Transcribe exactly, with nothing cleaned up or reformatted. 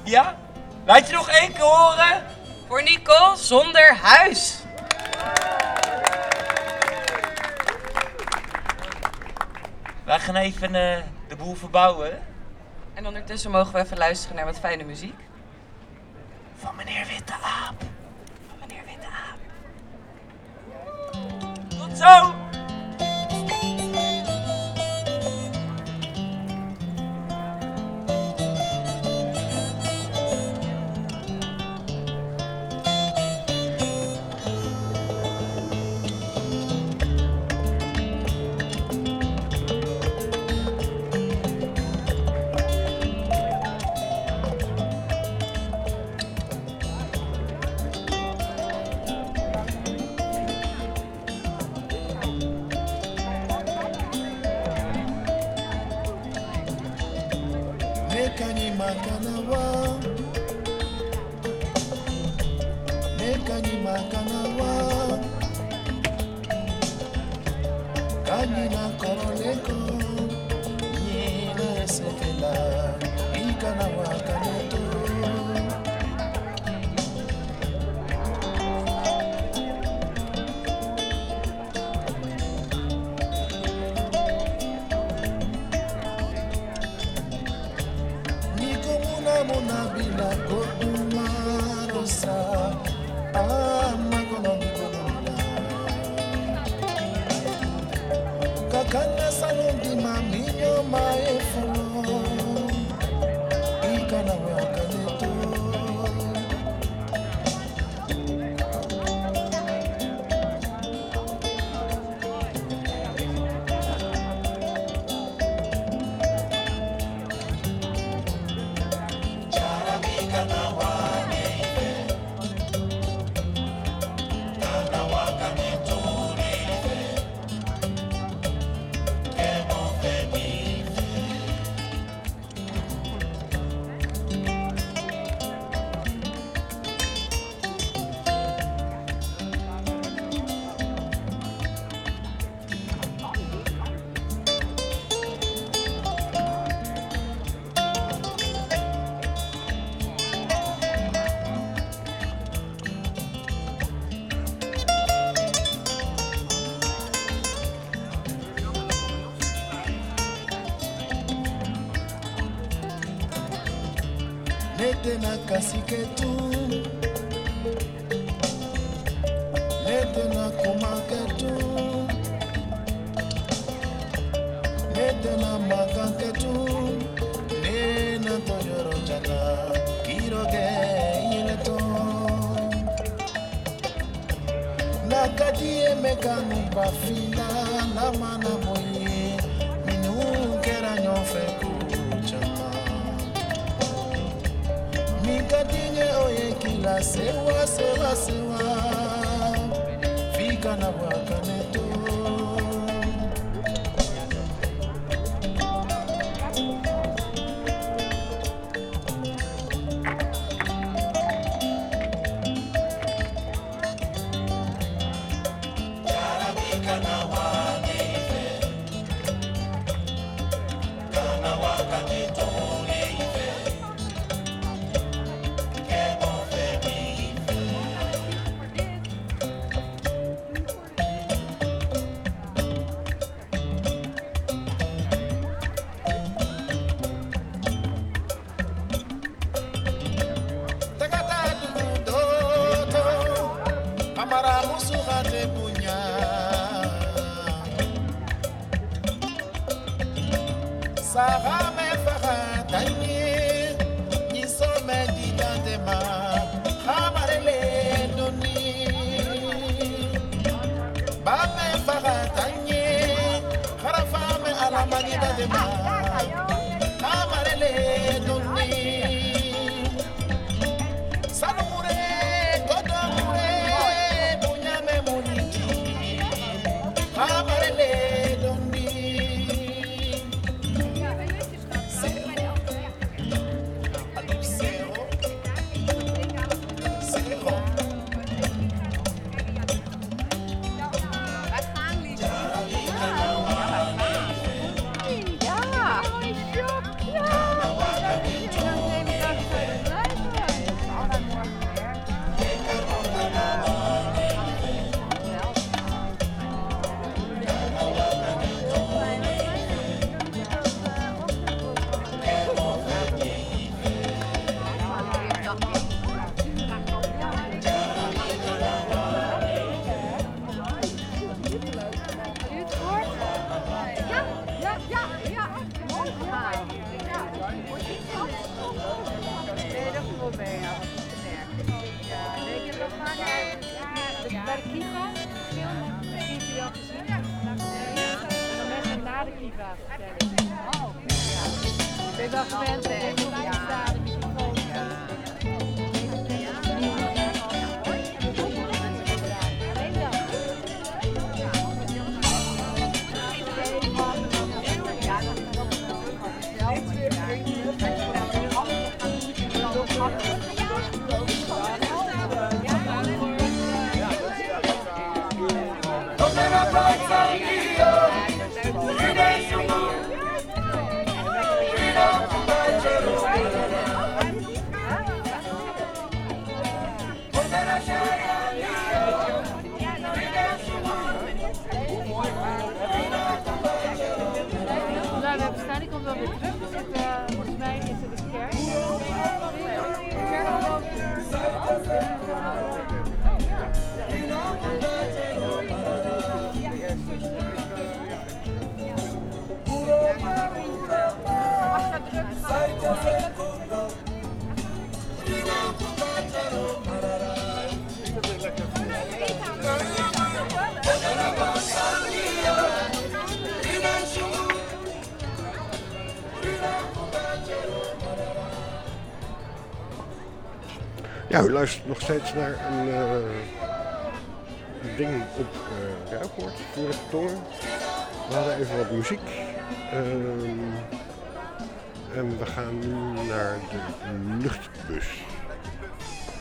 Ja? Laat je nog één keer horen? Voor Nicole zonder huis. Wij gaan even uh, de boel verbouwen. En ondertussen mogen we even luisteren naar wat fijne muziek. Van meneer Witte Aap. Van meneer Witte Aap. Tot zo! Nekani makanawa, nekani makanawa, kanina koroleko, nyina sekela, ikanawa kaneto. Muna bila kodumarosa ama kono mikono kakana salundi maminyo maefulo ikana wakaneto Nete na kasiketu, nete na kumaketu, nete na makanketu, nena toyoro jana, kiroge ileto. Nakadie mekanu bafila, la mana moye, minu kera nyofe kuchama. Mikadinye oye kila sewa sewa sewa fika na wakaneto Jarabika na wanife kana wakaneto vraag stellen. Oh, ja. Ben je wel gewend? Hè? Ja. Ik kom wel weer terug, dus het, uh, volgens mij is het de kerk. Ja, u luistert nog steeds naar een uh, ding op uh, Ruigoord, Vurige Tongen. We hadden even wat muziek. Uh, en we gaan nu naar de luchtbus.